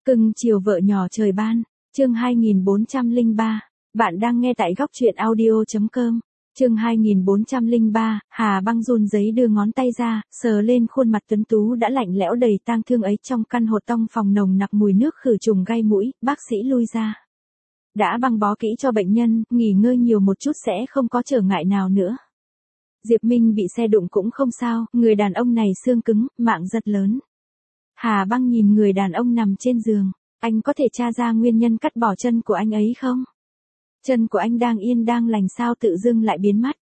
Cưng chiều vợ nhỏ trời ban, chương 2403, bạn đang nghe tại góc truyện audio.com. Chương 2403, Hà Băng run giấy đưa ngón tay ra, sờ lên khuôn mặt tuấn tú đã lạnh lẽo đầy tang thương ấy. Trong căn hộ tông phòng nồng nặc mùi nước khử trùng gai mũi, bác sĩ lui ra. Đã băng bó kỹ cho bệnh nhân, nghỉ ngơi nhiều một chút sẽ không có trở ngại nào nữa. Diệp Minh bị xe đụng cũng không sao, người đàn ông này xương cứng, mạng rất lớn. Hà Băng nhìn người đàn ông nằm trên giường, anh có thể tra ra nguyên nhân cắt bỏ chân của anh ấy không? Chân của anh đang yên đang lành sao tự dưng lại biến mất?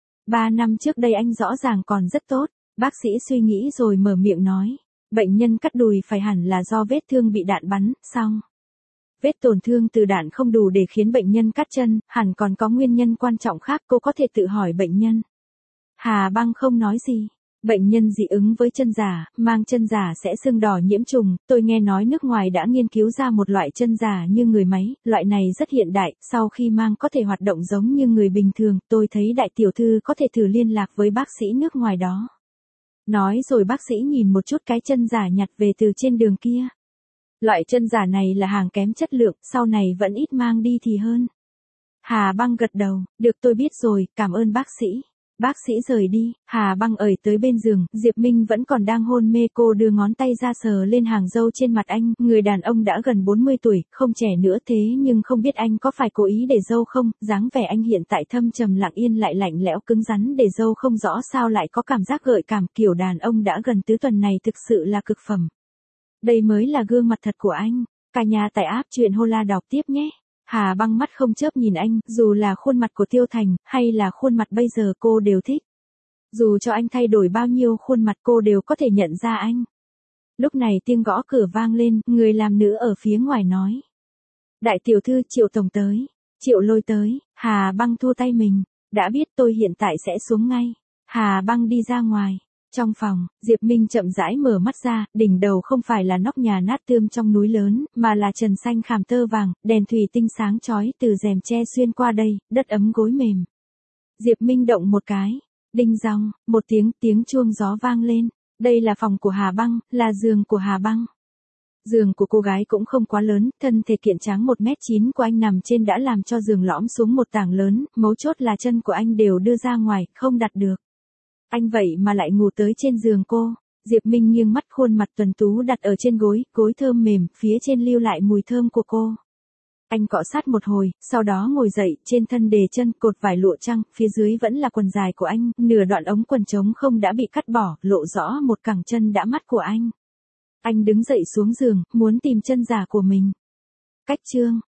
3 năm trước đây anh rõ ràng còn rất tốt, bác sĩ suy nghĩ rồi mở miệng nói. Bệnh nhân cắt đùi phải hẳn là do vết thương bị đạn bắn, xong. Vết tổn thương từ đạn không đủ để khiến bệnh nhân cắt chân, hẳn còn có nguyên nhân quan trọng khác, cô có thể tự hỏi bệnh nhân. Hà Băng không nói gì. Bệnh nhân dị ứng với chân giả, mang chân giả sẽ sưng đỏ nhiễm trùng, tôi nghe nói nước ngoài đã nghiên cứu ra một loại chân giả như người máy, loại này rất hiện đại, sau khi mang có thể hoạt động giống như người bình thường, tôi thấy đại tiểu thư có thể thử liên lạc với bác sĩ nước ngoài đó. Nói rồi bác sĩ nhìn một chút cái chân giả nhặt về từ trên đường kia. Loại chân giả này là hàng kém chất lượng, sau này vẫn ít mang đi thì hơn. Hà Băng gật đầu, được tôi biết rồi, cảm ơn bác sĩ. Bác sĩ rời đi, Hà Băng ởi tới bên giường, Diệp Minh vẫn còn đang hôn mê, cô đưa ngón tay ra sờ lên hàng râu trên mặt anh, người đàn ông đã gần 40 tuổi, không trẻ nữa thế nhưng không biết anh có phải cố ý để râu không, dáng vẻ anh hiện tại thâm trầm lặng yên lại lạnh lẽo cứng rắn để râu không rõ sao lại có cảm giác gợi cảm, kiểu đàn ông đã gần tứ tuần này thực sự là cực phẩm. Đây mới là gương mặt thật của anh, cả nhà tại app truyện Hola đọc tiếp nhé. Hà Băng mắt không chớp nhìn anh, dù là khuôn mặt của Tiêu Thành, hay là khuôn mặt bây giờ cô đều thích. Dù cho anh thay đổi bao nhiêu khuôn mặt cô đều có thể nhận ra anh. Lúc này tiếng gõ cửa vang lên, người làm nữ ở phía ngoài nói. Đại tiểu thư Triệu Tổng tới, Triệu Lôi tới, Hà Băng thua tay mình, đã biết tôi hiện tại sẽ xuống ngay. Hà Băng đi ra ngoài. Trong phòng, Diệp Minh chậm rãi mở mắt ra, đỉnh đầu không phải là nóc nhà nát tươm trong núi lớn, mà là trần xanh khảm tơ vàng, đèn thủy tinh sáng chói từ rèm tre xuyên qua đây, đất ấm gối mềm. Diệp Minh động một cái, đinh dong, một tiếng chuông gió vang lên, đây là phòng của Hà Băng, là giường của Hà Băng. Giường của cô gái cũng không quá lớn, thân thể kiện tráng 1m9 của anh nằm trên đã làm cho giường lõm xuống một tảng lớn, mấu chốt là chân của anh đều đưa ra ngoài, không đặt được. Anh vậy mà lại ngủ tới trên giường cô. Diệp Minh nghiêng mắt, khuôn mặt tuấn tú đặt ở trên gối thơm mềm, phía trên lưu lại mùi thơm của cô. Anh cọ sát một hồi, sau đó ngồi dậy, trên thân đề chân cột vải lụa trắng, phía dưới vẫn là quần dài của anh, nửa đoạn ống quần trống không đã bị cắt bỏ, lộ rõ một cẳng chân đã mắt của anh. Anh đứng dậy xuống giường, muốn tìm chân giả của mình. Cách chương,